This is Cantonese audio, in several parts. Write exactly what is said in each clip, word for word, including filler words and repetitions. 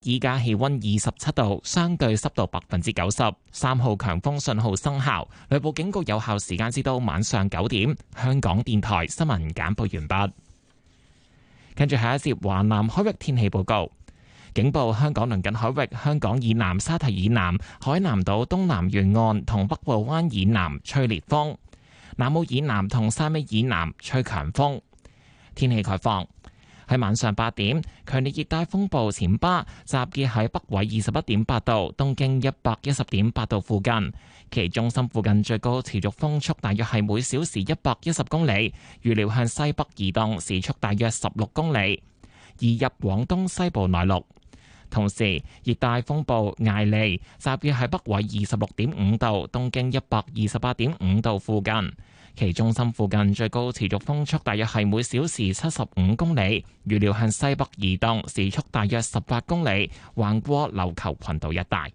依家氣溫二十七度，相對濕度百分之九十。三號強風信號生效，雷暴警告有效時間至到晚上九點。香港電台新聞簡報完畢。跟住下一節華南海域天氣報告。警報：香港鄰近海域、香港以南、沙堤以南、海南島東南沿岸同北部灣以南吹烈風，南澳以南同汕尾以南吹強風。天氣概況。喺晚上八點，強烈熱帶風暴暹芭集結喺北緯二十一點八度、東經一百一十點八度附近，其中心附近最高持續風速大約係每小時一百一十公里，預料向西北移動，時速大約十六公里，移入廣東西部內陸。同時，熱帶風暴艾利集結喺北緯二十六點五度、東經一百二十八點五度附近。其中心附近最高持續風速大約係每小時七十五公里，預料向西北移動，時速大約十八公里，橫過琉球群島一帶。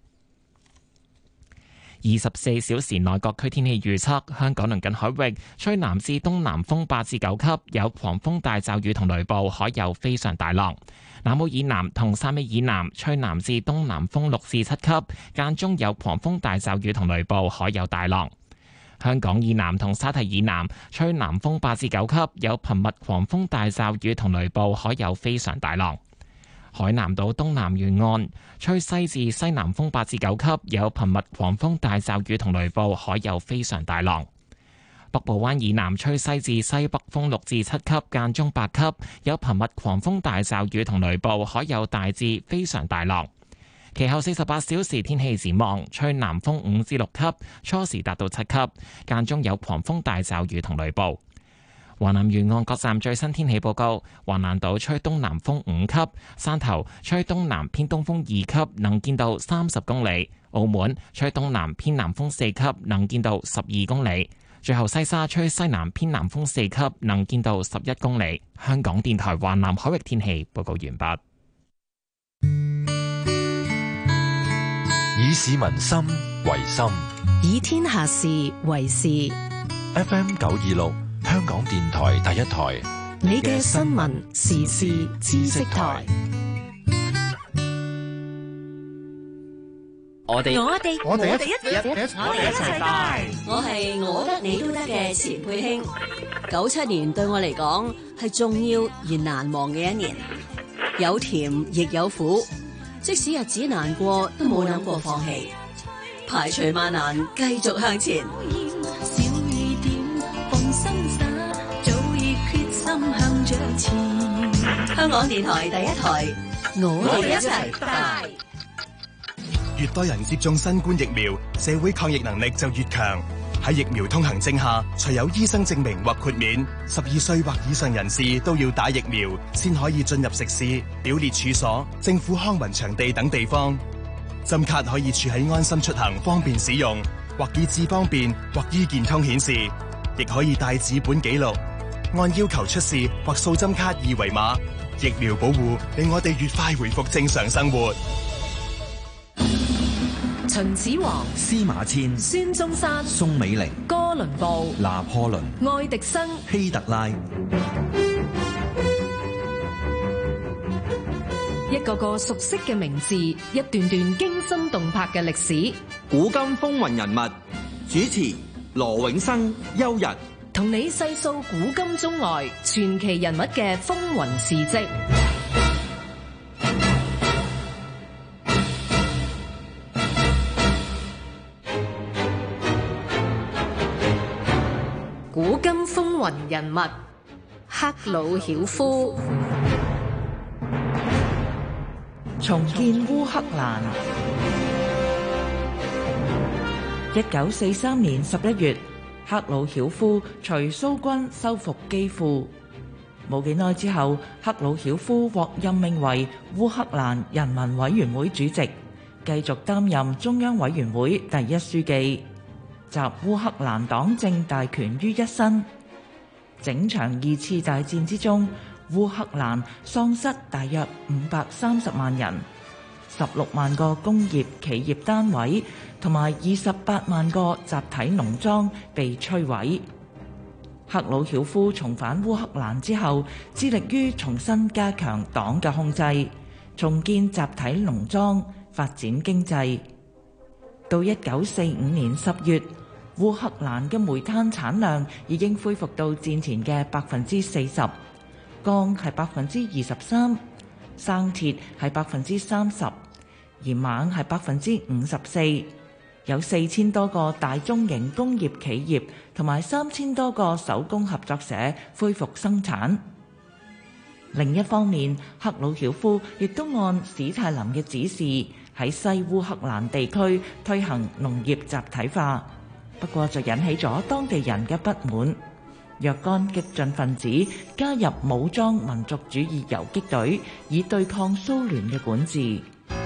二十四小時內各區天氣預測：香港鄰近海域吹南至東南風八至九級，有狂風大驟雨同雷暴，海有非常大浪。南澳以南同汕尾以南吹南至東南風六至七級，間中有狂風大驟雨同雷暴，海有大浪。香港以南同沙堤以南吹南風八至九級，有頻密狂風大驟雨同雷暴，海有非常大浪。海南島東南沿岸吹西至西南風八至九級，有頻密狂風大驟雨同雷暴，海有非常大浪。北部灣以南吹西至西北風六至七級，間中八級，有頻密狂風大驟雨同雷暴，海有大至非常大浪。其後四十八小時天氣展望，吹南風五至六級，初時達到七級，間中有狂風大驟雨同雷暴。華南沿岸各站最新天氣報告：華南島吹東南風五級，汕頭吹東南偏東風二級，能見度三十公里；澳門吹東南偏南風四級，能見度十二公里。最後西沙吹西南偏南風四級，能見度十一公里。香港電台華南海域天氣報告完畢。 以市民心為心， 以天下事為事。 F M 九二六，香港電台第一台， 你嘅新聞時事知識台。 我哋我哋我哋我哋一一我哋一齊大。 我係我得你都得嘅錢佩卿。九七年對我嚟講係重要而難忘嘅一年，有甜亦有苦。即使日子難過，都冇諗過放棄，排除萬難，繼續向前。 小雨點放心灑，早已決心向着前。 香港電台第一台，我哋一齊大。 越多人接種新冠疫苗，社會抗疫能力就越強。喺疫苗通行證下，除有醫生證明或豁免，十二歲或以上人士都要打疫苗，先可以進入食肆、表列處所、政府康文場地等地方。針卡可以儲喺安心出行，方便使用，或以智方便，或醫健通顯示，亦可以帶紙本記錄，按要求出示或掃針卡二維碼。疫苗保護令我哋越快回復正常生活。 秦始皇、 司馬遷、 孫中山、 宋美齡、 哥倫布、 拿破崙、 愛迪生、 希特拉， 一個個熟悉嘅名字，一段段驚心動魄嘅歷史。 古今風雲人物，主持羅永生、邱日， 同你細數古今中外傳奇人物嘅風雲事跡。古今風雲人物，克魯曉夫。 重建烏克蘭。一九四三年十一月，克魯曉夫隨蘇軍收復基輔。冇幾耐之後，克魯曉夫獲任命為烏克蘭人民委員會主席，繼續擔任中央委員會第一書記。集烏克蘭黨政大權於一身。整場二次大戰之中，烏克蘭喪失大約五百三十萬人，十六萬個工業企業單位同埋二十八萬個集體農莊被摧毀。克魯曉夫重返烏克蘭之後，致力於重新加強黨嘅控制， 重建集體農莊，發展經濟。到一九四五年十月，烏克蘭嘅煤炭產量已經恢復到戰前嘅百分之四十，鋼係百分之二十三，生鐵係百分之三十，而錳係百分之五十四。有四千多個大中型工業企業同埋三千多個手工合作社恢復生產。另一方面，赫魯曉夫亦都按史泰林嘅指示喺西烏克蘭地區推行農業集體化，不過就引起咗當地人嘅不滿。若干激進分子加入武裝民族主義游擊隊，以對抗蘇聯嘅管治。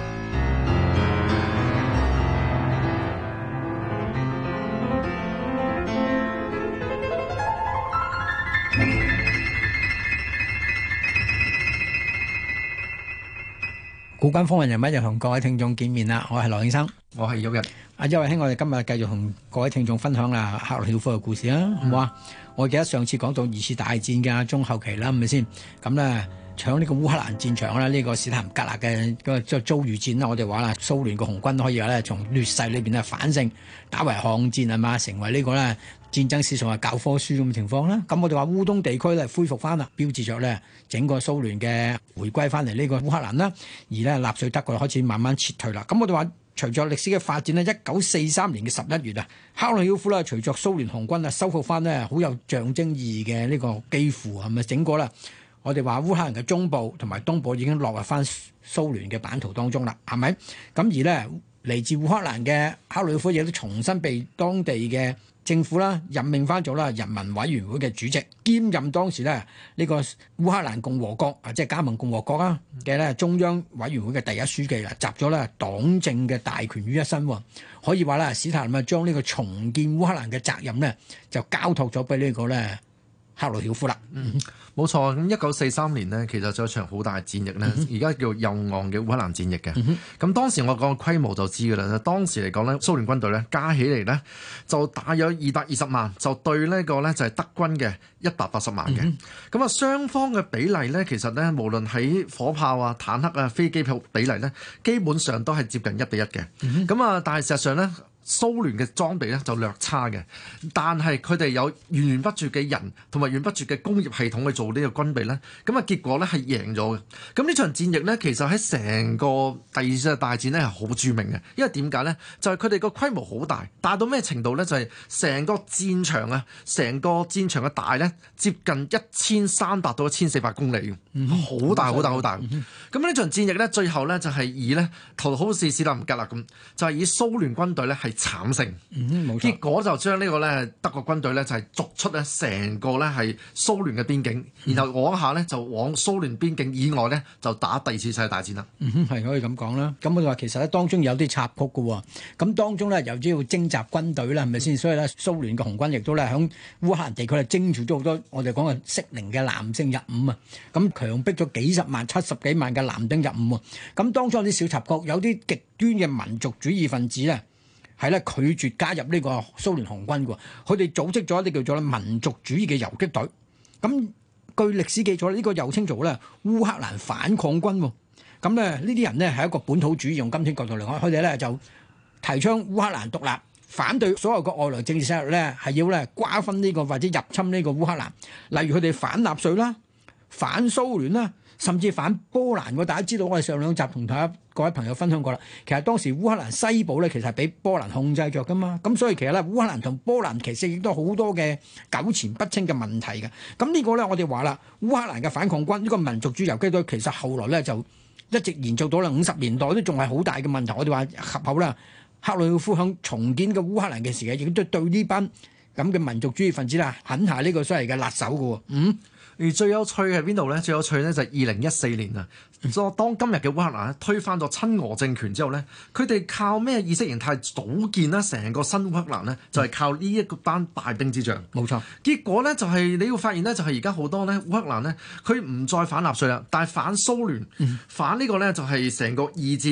古今風雲人物又同各位聽眾見面啦，我係羅永生， 我係邱日。 阿邱偉兄，我哋今日繼續同各位聽眾分享啦赫魯曉夫嘅故事啦，好唔好啊？我記得上次講到二次大戰嘅中後期啦，係咪先？咁咧搶呢個烏克蘭戰場啦，呢、這個史坦林格勒嘅個即係遭遇戰啦，我哋話啦，蘇聯嘅紅軍可以話咧從劣勢裏邊咧反勝，打為巷戰係嘛，成為呢個咧戰爭史上嘅教科書咁嘅情況啦。咁我哋話烏東地區咧恢復翻啦，標誌着咧整個蘇聯嘅回歸翻嚟呢個烏克蘭啦，而咧納粹德國開始慢慢撤退啦。咁我哋話隨着歷史嘅發展呢，一九四三年嘅十一月啊，赫魯曉夫啦，隨着蘇聯紅軍啊收復翻呢好有象徵意義嘅呢個基輔係咪整個啦？我哋話烏克蘭嘅中部同埋東部已經落入翻蘇聯嘅版圖當中啦，係咪？咁而呢，嚟自烏克蘭嘅赫魯曉夫亦都重新被當地嘅政府啦任命翻咗啦人民委員會嘅主席，兼任當時咧呢、這個烏克蘭共和國啊，即係加盟共和國啊嘅咧中央委員會嘅第一書記啦，集咗咧黨政嘅大權於一身。可以話咧，史太林啊將呢個重建烏克蘭嘅責任咧就交託咗俾呢個咧赫魯曉夫啦。 嗯，冇錯。咁一九四三年呢，其實就有場好大戰役咧，而家、嗯、叫右岸嘅烏克蘭戰役嘅。咁、嗯、當時我講個規模就知㗎啦。當時嚟講咧，蘇聯軍隊咧加起嚟咧就大約二百二十萬，就對呢個咧就係德軍嘅一百八十萬嘅。咁啊、嗯，雙方嘅比例咧，其實咧無論喺火炮啊、坦克啊、飛機炮比例咧，基本上都係接近一比一嘅。咁啊、嗯，但係事實上咧，蘇聯嘅裝備咧就略差嘅，但係佢哋有源源不絕嘅人同埋源源不絕嘅工業系統去做呢個軍備咧，咁啊結果咧係贏咗嘅。咁呢場戰役咧，其實喺成個第二次大戰咧係好著名嘅，因為點解咧？就係佢哋個規模好大，大到咩程度咧？就係、是、成個戰場啊，成個戰場嘅大咧接近一千三百到一千四百公里嘅，好、嗯、大好大好大。咁呢、嗯、場戰役咧，最後咧就係以咧，圖好似史太林格勒咁，就係、是、以蘇聯軍隊咧係慘勝，嗯、冇錯，結果就將呢個咧德國軍隊咧就係逐出咧成個咧係蘇聯嘅邊境，嗯、然後往下咧就往蘇聯邊境以外咧就打第二次世界大戰啦。 嗯，係可以咁講啦。咁我話其實咧當中有啲插曲嘅喎，咁當中咧又只要徵集軍隊啦，係咪先？所以咧蘇聯嘅紅軍亦都咧響烏克蘭地區咧徵召咗好多我哋講嘅適齡嘅男性入伍啊，咁強迫咗幾十萬、七十幾萬嘅男丁入伍啊。咁當中有啲小插曲，有啲極端嘅民族主義分子咧。係咧拒絕加入呢個蘇聯紅軍嘅，佢哋組織咗一啲叫做民族主義嘅游擊隊。咁據歷史記載，呢、這個又稱做咧烏克蘭反抗軍。咁咧呢啲人呢係一個本土主義，用今天角度嚟講，佢哋咧就提倡烏克蘭獨立，反對所有嘅外來政治勢力咧係要咧瓜分呢、這個或者入侵呢個烏克蘭。例如佢哋反納粹啦、反蘇聯啦。甚至反波蘭，大家知道我哋上兩集同大家各位朋友分享過啦。其實當時烏克蘭西部咧，其實係俾波蘭控制着噶嘛。咁所以其實咧，烏克蘭同波蘭其實亦都好多嘅糾纏不清嘅問題嘅。咁呢個咧，我哋話啦，烏克蘭嘅反抗軍呢、這個民族主義游擊隊，其實後來咧就一直延續到啦五十年代都仲係好大嘅問題。我哋話合口啦，赫魯曉夫響重建嘅烏克蘭嘅時期，亦都對呢班咁嘅民族主義分子啦，狠下呢個所謂嘅辣手嘅喎。嗯。 而最有趣係邊度咧？最有趣咧就係二零一四年啊！所當今日嘅烏克蘭推翻咗親俄政權之後咧，佢哋靠咩意識形態組建咧？成個新烏克蘭咧就係靠呢一個班大兵之將。 冇錯。 結果咧就係你要發現咧，就係而家好多咧烏克蘭咧，佢唔再反納粹啦，但係反蘇聯，嗯、反呢個咧就係成個二戰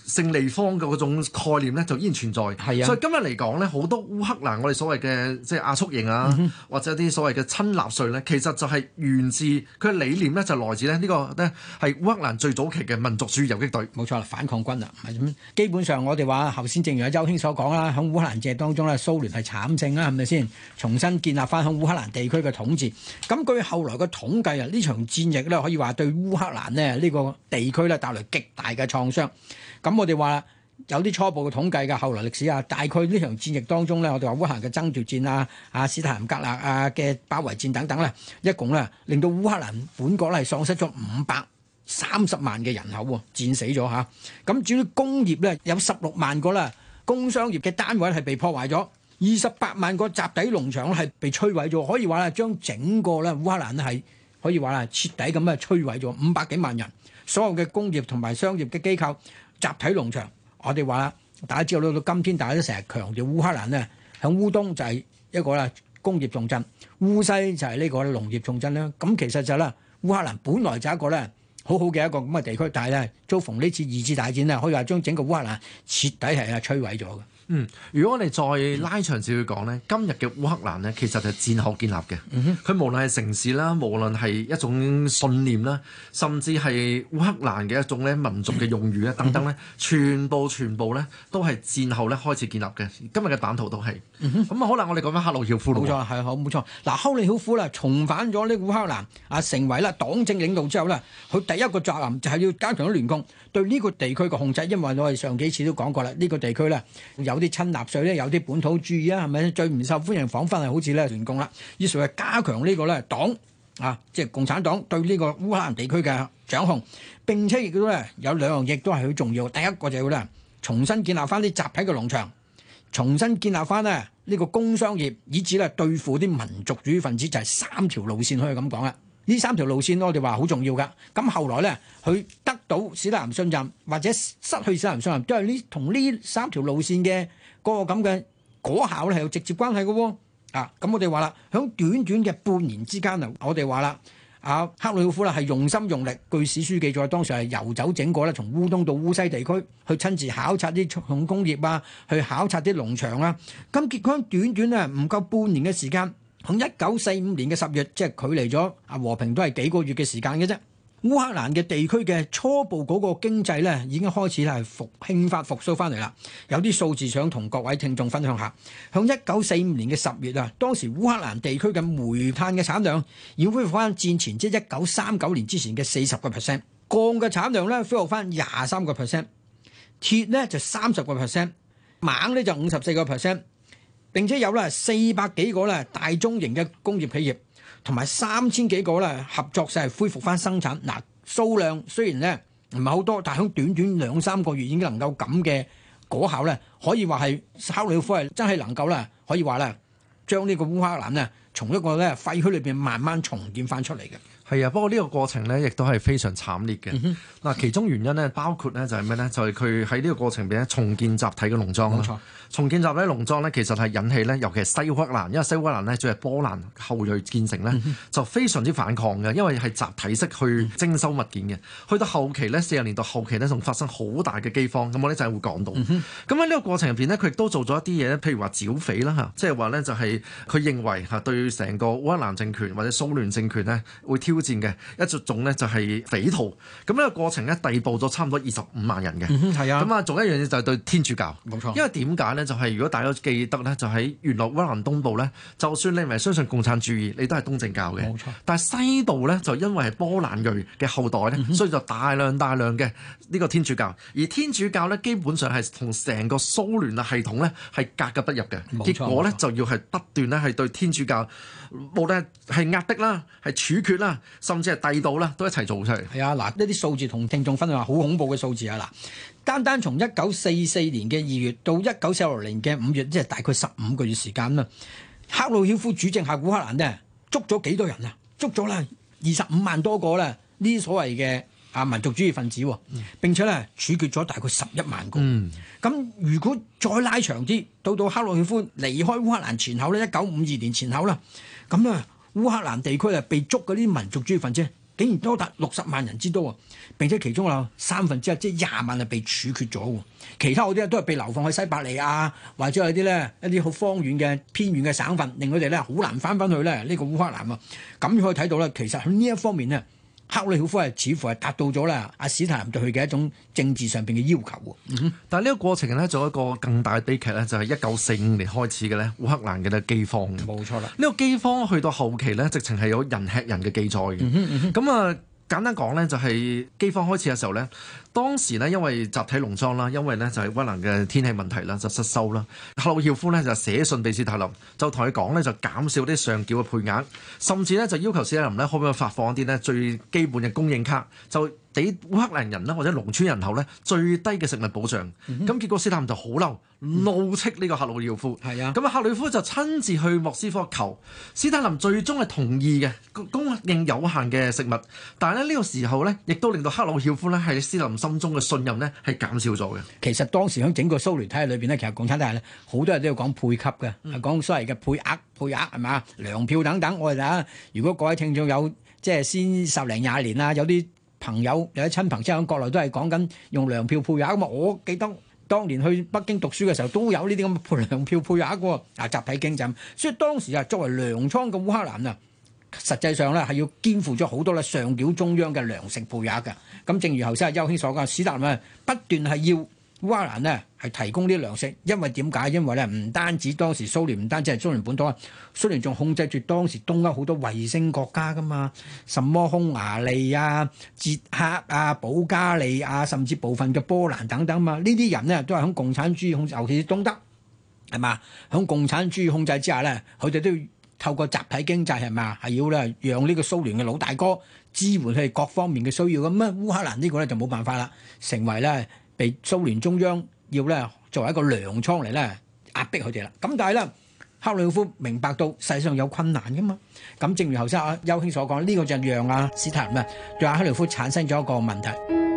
勝利方嘅嗰種概念咧，就依然存在。 係啊， 所以今日嚟講咧，好多烏克蘭我哋所謂嘅即係亞速營啊，嗯、或者啲所謂嘅親納粹咧，其實就係源自佢嘅理念咧，就來自咧呢個咧係烏克蘭最早期嘅民族主義游擊隊。 冇錯啦，反抗軍啊，係咁。基本上我哋話頭先，正如阿周兄所講啦，喺烏克蘭戰役當中咧，蘇聯係慘勝啦，係咪先？重新建立翻喺烏克蘭地區嘅統治。咁據後來嘅統計啊，呢場戰役咧可以話對烏克蘭呢，呢個地區咧帶來極大嘅創傷。咁我哋話有啲初步嘅統計嘅後來歷史啊，大概呢場戰役當中咧，我哋話烏克蘭嘅爭奪戰啊、啊史太林格勒啊嘅包圍戰等等咧，一共咧令到烏克蘭本國咧係喪失咗五百三十萬嘅人口喎，戰死咗嚇。咁至於工業咧，有十六萬個啦，工商業嘅單位係被破壞咗，二十八萬個集體農場咧係被摧毀咗，可以話咧將整個咧烏克蘭咧係可以話啦徹底咁啊摧毀咗五百幾萬人，所有嘅工業同埋商業嘅機構。集體農場，我哋話啦，大家知道到今天，大家都成日強調烏克蘭呢，響烏東就係一個啦工業重鎮，烏西就係呢個農業重鎮啦。咁其實就啦，烏克蘭本來就係一個咧好好嘅一個咁嘅地區，但係咧遭逢呢次二次大戰咧，可以話將整個烏克蘭徹底係啊摧毀咗嘅。 嗯，如果我哋再拉長少少講咧，今日嘅烏克蘭咧，其實就係戰後建立嘅。佢、嗯、無論係城市啦，無論係一種信念啦，甚至係烏克蘭嘅一種咧民族嘅用語啊等等咧、嗯，全部全部咧都係戰後咧開始建立嘅。今日嘅版圖都係。咁、嗯、啊，可能我哋講翻赫魯曉夫咯。冇錯，係好冇錯。嗱，赫魯曉夫啦，重返咗呢個烏克蘭啊，成為啦黨政領導之後咧，佢第一個責任就係要加強咗聯共對呢個地區嘅控制，因為我哋上幾次都講過啦，呢、呢個地區咧有啲親納粹咧，有啲本土主義啊，係咪最唔受歡迎？彷彿係好似咧聯共啦，於是係加強呢個咧黨啊，即係共產黨對呢個烏克蘭地區嘅掌控。並且亦都咧有兩樣嘢都係好重要。第一個就要咧重新建立翻啲集體嘅農場，重新建立翻咧呢個工商業，以至咧對付啲民族主義分子，就係三條路線可以咁講啦。呢三條路線我哋話好重要㗎。咁後來咧，佢得到史太林信任或者失去史太林信任，都係呢同呢三條路線嘅嗰個咁嘅果效咧係有直接關係嘅喎。啊，咁我哋話啦，喺短短嘅半年之間啊，我哋話啦，啊赫魯曉夫啦係用心用力，據史書記載，當時係遊走整個咧，從烏東到烏西地區，去親自考察啲重工業啊，去考察啲農場啊。咁結果短短咧唔夠半年嘅時間。喺一九四五年嘅十月，即係距離咗啊和平都係幾個月嘅時間嘅啫。烏克蘭嘅地區嘅初步嗰個經濟咧，已經開始係復興發復甦翻嚟啦。有啲數字想同各位聽眾分享下。喺一九四五年嘅十月啊，當時烏克蘭地區嘅煤炭嘅產量已經恢復翻戰前，即係一九三九年之前嘅四十個 percent。鋼嘅產量咧恢復翻廿三個 percent， 鐵咧就三十個 percent， 錳咧就五十四個 percent。並且有咧四百幾個咧大中型嘅工業企業，同埋三千幾個咧合作社係恢復翻生產。嗱，數量雖然咧唔係好多，但係喺短短兩三個月已經能夠咁嘅果效咧，可以話係赫魯曉夫係真係能夠咧，可以話咧將呢個烏克蘭咧從一個咧廢墟裏邊慢慢重建翻出嚟嘅。 係啊，不過呢個過程咧，亦都係非常慘烈嘅。嗱、嗯，其中原因咧，包括咧就係咩咧？就係佢喺呢個過程入邊咧，重建集體嘅農莊。冇錯，重建集體農莊咧，其實係引起咧，尤其係西烏克蘭，因為西烏克蘭咧，仲係波蘭後裔建成咧、嗯，就非常之反抗嘅，因為係集體式去徵收物件嘅。去到後期咧，四十年代後期咧，仲發生好大嘅饑荒。咁我呢就係會講到。咁喺呢個過程入邊咧，佢亦都做咗一啲嘢，譬如話剿匪啦嚇，即係話咧就係佢認為嚇對成個烏克蘭政權或者蘇聯政權咧會挑戰嘅一種咧就係匪徒。咁呢個過程咧逮捕咗差唔多二十五萬人嘅。係、嗯、啊。咁啊，仲有一樣嘢就係對天主教。冇錯。因為點解咧？就係、是、如果大家記得咧，就喺原來烏克蘭東部咧，就算你唔係相信共產主義，你都係東正教嘅。冇錯。但係西部咧，就因為係波蘭裔嘅後代咧、嗯，所以就大量大量嘅呢個天主教。而天主教咧，基本上係同成個蘇聯嘅系統咧係格格不入嘅。結果咧就要係不斷咧係對天主教，無論係壓迫啦、係處決啦，甚至係逮捕啦，都一齊做出嚟。係啊，嗱，呢啲數字同聽眾分享下，好恐怖嘅數字啊！嗱，單單從一九四四年嘅二月到一九四六年嘅五月，即係大概十五個月時間啦。赫魯曉夫主政下烏克蘭呢，捉咗幾多人啊？捉咗啦二十五萬多個啦，呢啲所謂嘅啊民族主義分子，並且咧處決咗大概十一萬個。咁、嗯、如果再拉長啲，到到赫魯曉夫離開烏克蘭前後咧，一九五二年前後啦，咁咧烏克蘭地區啊被捉嗰啲民族主義分子竟然多達六十萬人之多啊！並且其中有三分之一，即係廿萬係被處決咗喎。其他嗰啲都係被流放去西伯利亞，或者有啲咧一啲好荒遠嘅偏遠嘅省份，令佢哋咧好難翻返去咧呢個烏克蘭啊。咁可以睇到咧，其實喺呢一方面咧，克魯曉夫係似乎係達到咗啦阿史太林對佢嘅一種政治上邊嘅要求喎。嗯、 但係呢個過程咧，仲有一個更大嘅悲劇咧，就係一九四五年開始嘅咧烏克蘭嘅咧饑荒。 冇錯啦， 呢個饑荒去到後期咧，直情係有人吃人嘅記載嘅。咁、嗯嗯、啊，簡單講咧，就係饑荒開始嘅時候咧，當時咧因為集體農莊啦，因為咧就係烏克蘭嘅天氣問題啦，就失收啦。克魯曉夫咧就寫信俾史太林，就同佢講咧就減少啲上繳嘅配額，甚至咧就要求史太林咧可唔可以發放一啲咧最基本嘅供應卡，就俾烏克蘭人啦或者農村人口咧最低嘅食物保障。咁、嗯、結果史太林就好嬲，怒斥呢個克魯曉夫。係啊，咁啊克魯曉夫就親自去莫斯科求史太林，最終係同意嘅供應有限嘅食物。但係咧呢個時候咧，亦都令到克魯曉夫咧喺史太林心中嘅信任咧係減少咗嘅。 其實當時喺整個蘇聯體系裏邊咧，其實共產體系咧好多人都要講配給嘅，係、嗯、講所謂嘅配額、配額係嘛，糧票等等。我哋睇，如果各位聽眾有即係先十零廿年啦，有啲朋友有啲親朋戚友喺國內都係講緊用糧票配額咁嘛。我記得當年去北京讀書嘅時候都有呢啲咁嘅糧票配額喎。啊，集體經濟，所以當時啊作為糧倉嘅烏克蘭啊，實際上咧係要肩負咗好多咧上繳中央嘅糧食配額嘅。咁正如頭先阿邱兄所講，史太林啊不斷係要烏克蘭呢係提供啲糧食，因為點解？因為咧唔單止當時蘇聯唔單止係蘇聯本土啊，蘇聯仲控制住當時東歐好多衛星國家噶嘛，什麼匈牙利啊、捷克啊、保加利亞，甚至部分嘅波蘭等等嘛。呢啲人呢都係喺共產主義控制，尤其是東德係嘛，喺共產主義控制之下咧，佢哋都要透過集體經濟係嘛，係要咧讓呢個蘇聯嘅老大哥支援佢哋各方面嘅需要。咁啊烏克蘭呢個咧就冇辦法啦，成為咧被蘇聯中央要咧作為一個糧倉嚟咧壓迫佢哋啦。咁但係咧克魯曉夫明白到世上有困難噶嘛。咁正如頭先阿邱兄所講，呢、這個就讓阿史太林啊對阿克魯曉夫產生咗一個問題。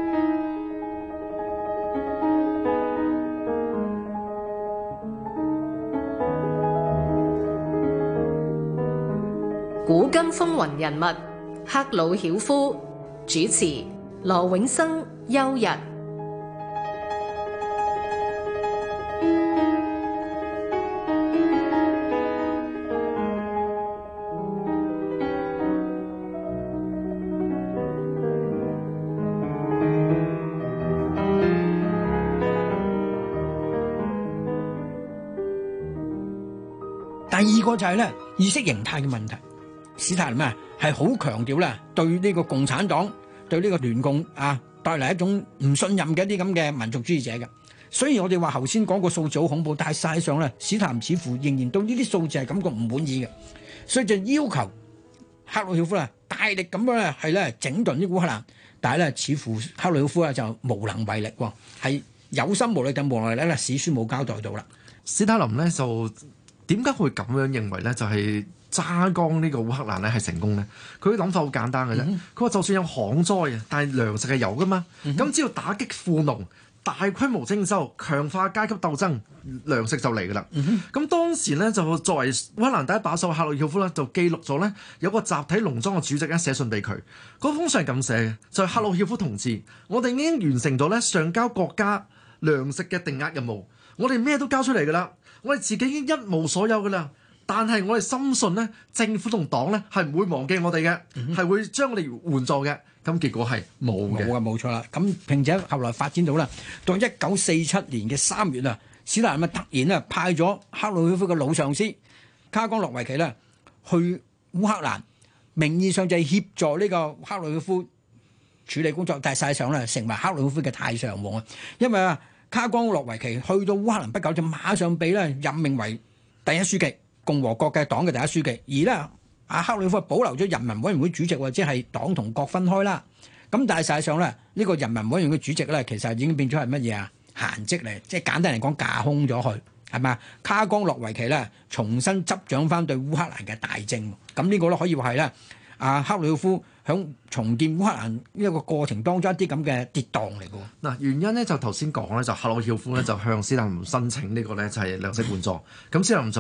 古今風雲人物，克魯曉夫，主持羅永生、邱日。 第二個就係咧意識形態嘅問題。史太林啊係好強調咧對呢個共產黨、對呢個聯共啊帶嚟一種唔信任嘅一啲咁嘅民族主義者嘅。所以我哋話頭先講個數字好恐怖，但係實際上咧史太林似乎仍然對呢啲數字係感覺唔滿意嘅，所以就要求克魯曉夫啊大力咁樣咧係咧整頓呢烏克蘭，但係咧似乎克魯曉夫啊就無能為力喎，係有心無力定無能為力咧，史書冇交代到啦。 史太林咧就點解會咁樣認為咧？就係揸乾呢個烏克蘭咧係成功咧？佢嘅諗法好簡單嘅啫。佢、嗯、話就算有旱災啊，但係糧食係有噶嘛。咁、嗯、只要打擊富農、大規模徵收、強化階級鬥爭，糧食就嚟噶啦。咁、嗯、當時咧就作為烏克蘭第一把手克魯曉夫咧，就記錄咗咧有個集體農莊嘅主席咧寫信俾佢，嗰封信係咁寫嘅，就係、是、克魯曉夫同志，我哋已經完成咗咧上交國家糧食嘅定額任務，我哋咩都交出嚟噶啦。我哋自己已經一無所有噶啦，但係我哋深信咧，政府同黨咧係唔會忘記我哋嘅，係、嗯、會將我哋援助嘅。咁結果係冇嘅，冇啊，冇錯啦。咁並且後來發展到啦，到一九四七年嘅三月啊，史太林啊突然啊派咗克魯曉夫嘅老上司卡岡諾維奇咧去烏克蘭，名義上就係協助呢個克魯曉夫處理工作，但係實際上咧成為克魯曉夫嘅太上皇啊，因為啊。卡岡諾維奇去到烏克蘭不久就馬上被咧任命為第一書記，共和國嘅黨嘅第一書記。而咧阿克魯曉夫保留咗人民委員會主席，或者係黨同國分開啦。咁但係實際上咧呢、呢個人民委員會主席咧其實已經變咗係乜嘢啊？閒職嚟，即係簡單嚟講架空咗佢係咪？卡岡諾維奇咧重新執掌翻對烏克蘭嘅大政。咁呢個咧可以話係咧阿克魯曉夫響重建烏克蘭呢一個過程當中一啲咁嘅跌宕嚟嘅。嗱，原因咧就頭先講咧，就克魯曉夫咧就向史太林申請呢個咧就係糧食援助。咁史太林就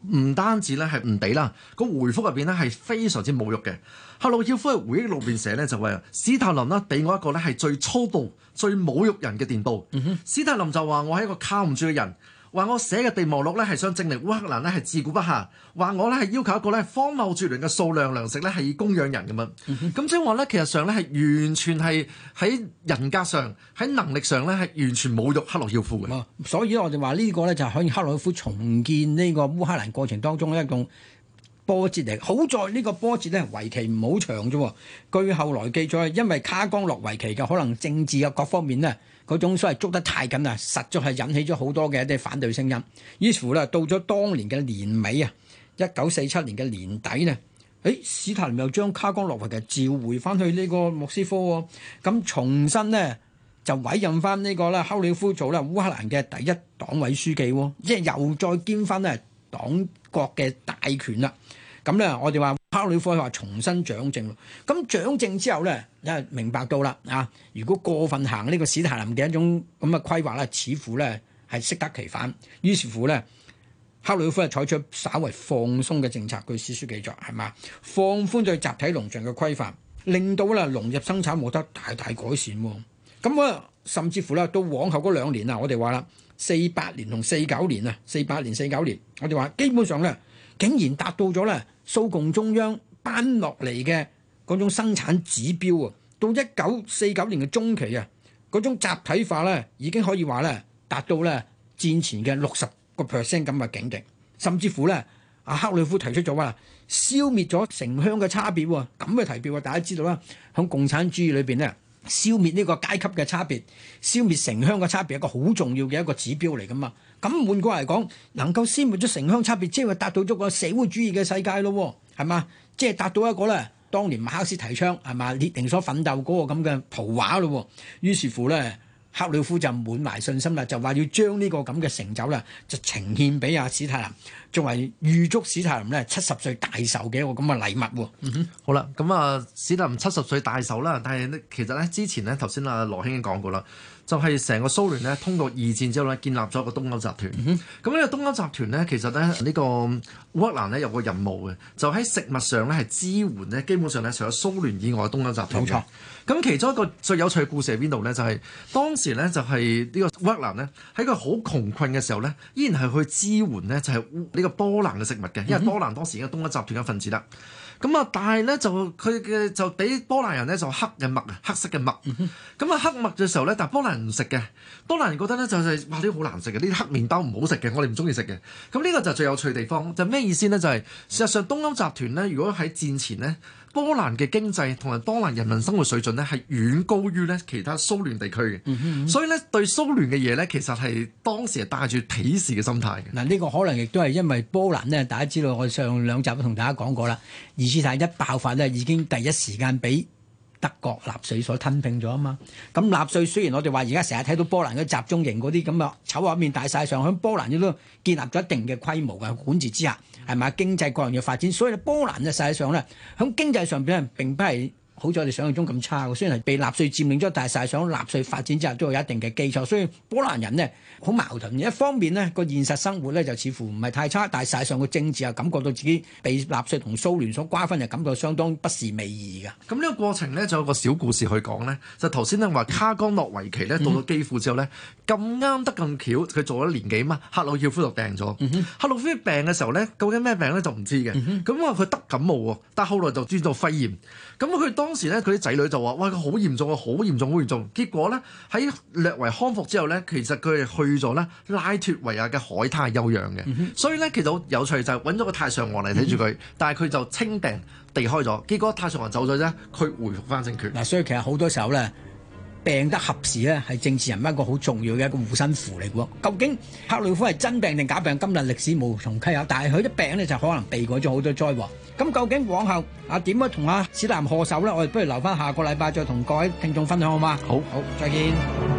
唔單止咧係唔俾啦，個回覆入邊咧係非常之侮辱嘅。赫魯曉夫喺回憶錄邊寫咧就話史太林呢俾我一個咧係最粗暴、最侮辱人嘅電報。嗯、史太林就話我係一個靠唔住嘅人。話我寫嘅備忘錄咧係想證明烏克蘭咧係自顧不暇，話我咧係要求一個咧荒謬絕倫嘅數量糧食咧係以供養人咁樣。咁即係話咧，其實上咧係完全係喺人格上、喺能力上咧係完全侮辱赫魯曉夫嘅。 所以我哋話呢個咧就係可以赫魯曉夫重建呢個烏克蘭過程當中一種波折嚟。好在呢個波折咧為期唔好長啫。據後來記載，因為卡江諾維奇嘅可能政治嘅各方面咧。嗰種所謂捉得太緊啊，實在係引起咗好多嘅一啲反對聲音。於是乎咧，到咗當年嘅年尾啊，一九四七年嘅年底呢，誒史太林又將卡江諾維奇召回翻去呢個莫斯科喎，咁重新呢，就委任翻呢個咧赫魯曉夫做咧烏克蘭嘅第一黨委書記喎，即係又再兼翻咧黨國嘅大權啦。咁咧，我哋話赫魯曉夫話重新掌政咯。咁掌政之後咧，因為明白到啦啊，如果過分行呢個史太林嘅一種咁嘅規劃咧，似乎咧係適得其反。於是乎咧，赫魯曉夫係採取稍為放鬆嘅政策，據史書記載係嘛，放寬對集體農場嘅規範，令到咧農業生產獲得大大改善喎。咁啊，甚至乎咧到往後嗰兩年啊，我哋話啦，四八年同四九年啊，四八年四九年，我哋話基本上咧。竟然達到咗咧蘇共中央頒落嚟嘅嗰種生產指標啊！到一九四九年嘅中期啊，嗰種集體化咧已經可以話咧達到咧戰前嘅六十個 percent 咁嘅境地，甚至乎咧阿赫魯曉夫提出咗話消滅咗城鄉嘅差別喎，咁嘅提別啊！大家知道啦，喺共產主義裏邊咧，消滅呢個階級嘅差別，消滅城鄉嘅差別係一個好重要嘅一個指標嚟噶嘛。咁換句嚟講，能夠消滅咗城鄉差別，即係話達到咗個社會主義嘅世界咯，係嘛？即係達到一個咧，當年馬克思提倡係嘛，列寧所奮鬥嗰個咁嘅圖畫咯。於是乎咧，赫魯曉夫就滿懷信心啦，就話要將呢個咁嘅成就咧，就呈獻俾阿史太林，作為預祝史太林咧七十歲大壽嘅一個咁嘅禮物。 嗯哼，好啦，咁啊，史太林七十歲大壽啦，但係咧，其實咧之前咧，頭先阿羅兄已經講過啦。就係成個蘇聯咧，通過二戰之後咧，建立咗一個東歐集團。咁呢、嗯、個東歐集團咧，其實咧呢、呢個烏克蘭咧有個任務嘅，就喺食物上咧係支援咧，基本上咧除咗蘇聯以外嘅東歐集團。冇錯。咁其中一個最有趣嘅故事喺邊度咧？就係、是、當時咧就係呢個烏克蘭咧喺個好窮困嘅時候咧，依然係去支援咧就係呢個波蘭嘅食物嘅，因為波蘭當時已經係東歐集團嘅分子啦。咁啊，但係咧就佢嘅就俾波蘭人咧就黑嘅麥啊，黑色嘅麥。咁啊黑麥嘅時候咧，但係波蘭人唔食嘅，波蘭人覺得咧就係、是、哇呢啲好難食嘅，呢啲黑麵包唔好食嘅，我哋唔中意食嘅。咁呢個就最有趣嘅地方，就咩、是、意思咧？就係、是、事實上東歐集團咧，如果喺戰前咧，波蘭嘅經濟同埋波蘭人民生活水準咧係遠高於咧其他蘇聯地區嘅。嗯嗯、所以咧對蘇聯嘅嘢咧，其實係當時係帶住鄙視嘅心態嘅。 嗱，呢個可能亦都係因為波蘭咧，大家知道我上兩集都同大家講過啦。二次大戰一爆發咧，已經第一時間俾德國納粹所吞併咗啊嘛。咁納粹雖然我哋話而家成日睇到波蘭嘅集中營嗰啲咁啊醜話面大晒上，喺波蘭亦都建立咗一定嘅規模嘅管治之下，係咪經濟各樣嘅發展，所以波蘭嘅實際上咧喺經濟上邊咧並不係好似我哋想象中咁差嘅。雖然係被納粹佔領咗，但係實際上納粹發展之後都有一定嘅基礎，所以波蘭人呢好矛盾。一方面呢個現實生活咧就似乎唔係太差，但係實際上個政治又感覺到自己被納粹同蘇聯所瓜分，就感覺相當不是味兒嘅。 咁呢個過程咧，就有個小故事去講咧，就頭先咧話卡江諾維奇咧到咗基輔之後咧，咁啱得咁巧，佢做咗年幾嘛，赫魯曉夫就病咗。嗯、哼赫魯曉夫病嘅時候咧，究竟咩病咧就唔知嘅。咁話佢得感冒喎，但係後來就轉到肺炎。咁佢當時咧，佢啲仔女就話：哇，佢好嚴重啊，好嚴重，好嚴重。結果咧喺略為康復之後咧，其實佢係去咗咧拉脱維亞嘅海灘休養嘅。嗯、哼所以咧，其實好有趣就係揾咗個太上皇嚟睇住佢，嗯、哼但係佢就清病避開咗。結果太上皇走咗啫，佢回復翻政權。 嗱，所以其實好多時候咧，病得合時咧，係政治人物一個好重要嘅一個護身符嚟嘅喎。究竟赫魯曉夫係真病定假病？今日歷史無從稽考。但係佢一病咧，就可能避過咗好多災禍。咁究竟往後啊點樣同阿史太林賀壽咧？我哋不如留翻下個禮拜再同各位聽眾分享好嗎？ 好， 好，再見。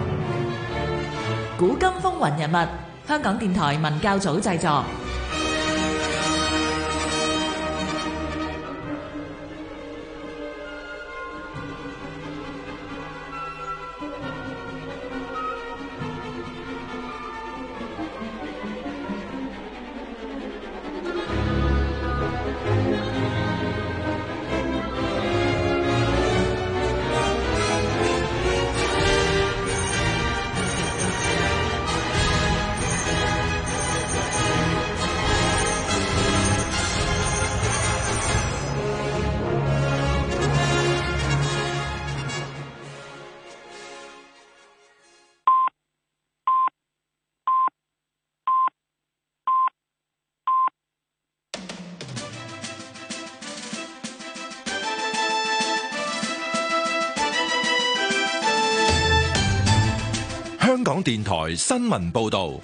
古今風雲人物，香港電台文教組製作。 港電台新聞報道。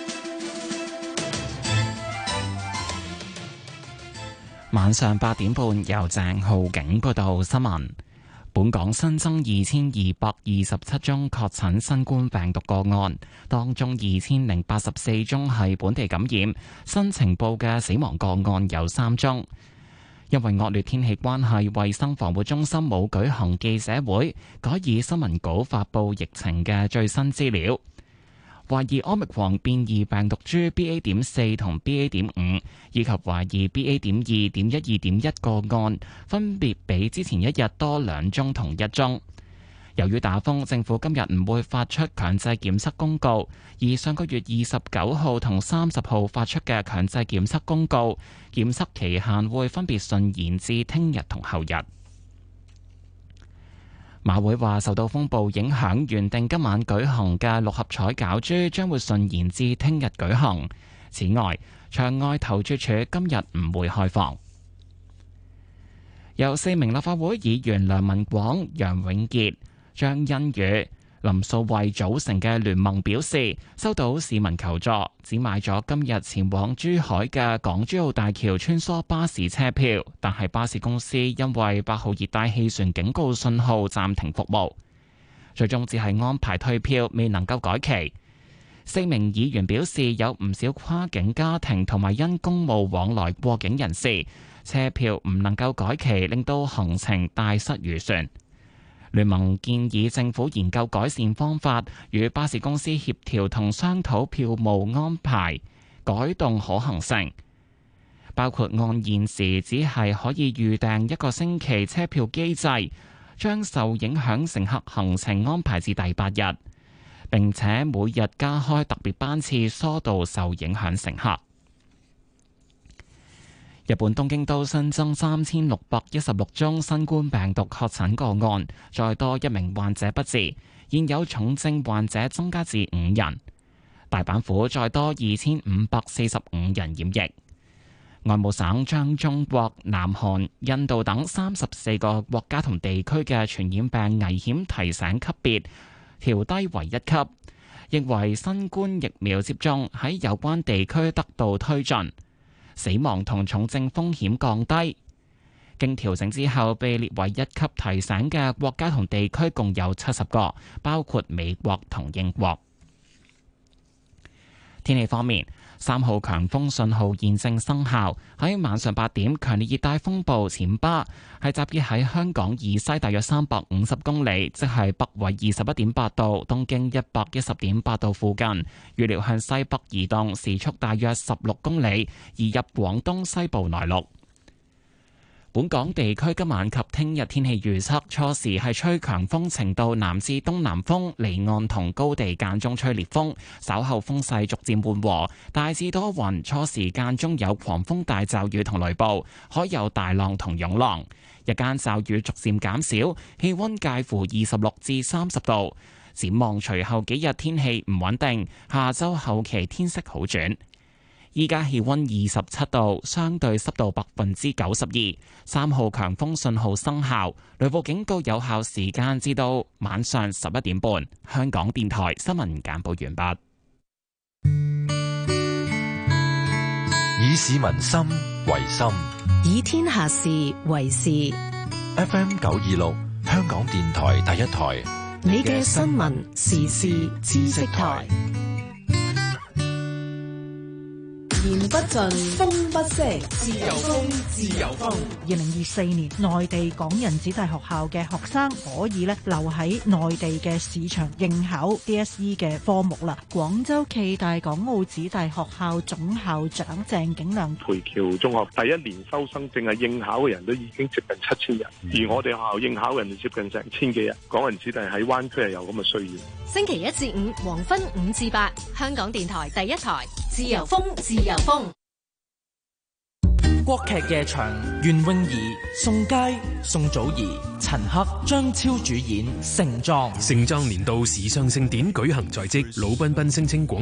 晚上八點半，由鄭浩景報道新聞。本港新增二千二百二十七宗確診新冠病毒個案，當中二千零八十四宗係本地感染，新呈報嘅死亡個案有三宗。因為惡劣天氣關係，衛生防護中心冇舉行記者會，改以新聞稿發布疫情嘅最新資料。懷疑 Omicron 變異病毒株 B A 點四同 B A 點五，以及懷疑 B A 點二點一二點一個案，分別比之前一日多兩宗同一宗。由於打風，政府今日唔會發出強制檢測公告，而上個月二十九號同三十號發出嘅強制檢測公告，檢測期限會分別順延至聽日同後日。馬會話受到風暴影響，原定今晚舉行嘅六合彩攪珠將會順延至聽日舉行。此外，場外投注處今日唔會開放。由四名立法會議員梁文廣、楊永傑、張欣宇、林素慧組成嘅聯盟表示，收到市民求助，只買咗今日前往珠海嘅港珠澳大橋穿梭巴士車票，但係巴士公司因為八號熱帶氣旋警告信號暫停服務，最終只係安排退票，未能夠改期。四名議員表示，有唔少跨境家庭同埋因公務往來過境人士，車票唔能夠改期，令到行程大失預算。聯盟建議政府研究改善方法，與巴士公司協調同商討票務安排，改動可行性，包括按現時只係可以預訂一個星期車票機制，將受影響乘客行程安排至第八日，並且每日加開特別班次疏導受影響乘客。日本東京都新增三千六百一十六宗新冠病毒確診個案，再多一名患者不治，現有重症患者增加至五人。大阪府再多二千五百四十五人染疫。外務省將中國、南韓、印度等三十四個國家同地區嘅傳染病危險提醒級別調低為一級，認為新冠疫苗接種喺有關地區得到推進，死亡同重症風險降低。經調整之後，被列為一級提醒嘅國家同地區共有七十個，包括美國同英國。天氣方面，三號強風信號現正生效。喺晚上八點，強烈熱帶風暴暹芭係集結喺香港以西大約三百五十公里，即係北緯二十一點八度、東經一百一十點八度附近。預料向西北移動，時速大約十六公里，移入廣東西部內陸。本港地區今晚及聽日天氣預測，初時係吹強風程度南至東南風，離岸同高地間中吹烈風，稍後風勢逐漸緩和，大致多雲，初時間中有狂風大驟雨同雷暴，海有大浪同湧浪。日間驟雨逐漸減少，氣溫介乎二十六至三十度。展望隨後幾日天氣唔穩定，下周後期天色好轉。依家氣溫二十七度，相對濕度百分之九十二，三號強風信號生效，雷暴警告有效時間至到晚上十一點半。香港電台新聞簡報完畢。 以市民心為心， 以天下事為事。 F M 九二六，香港電台第一台， 你嘅新聞時事知識台。言不盡，風不息，自由風，自由風。 二零二四年，內地港人子弟學校嘅學生可以咧留喺內地嘅市場應考 D S E 嘅科目啦。廣州暨大港澳子弟學校總校長鄭景亮： 培僑中學第一年收生，淨係應考嘅人都已經接近七千人，而我哋學校應考嘅人就接近成千幾人。港人子弟喺灣區係有咁嘅需要。 星期一至五黃昏五至八，香港電台第一台，自由風，自由風。 國劇夜場，袁詠儀、宋佳、宋祖兒、陳赫、張超主演《盛裝》。 盛裝年度時尚盛典舉行在即，魯彬彬聲稱廣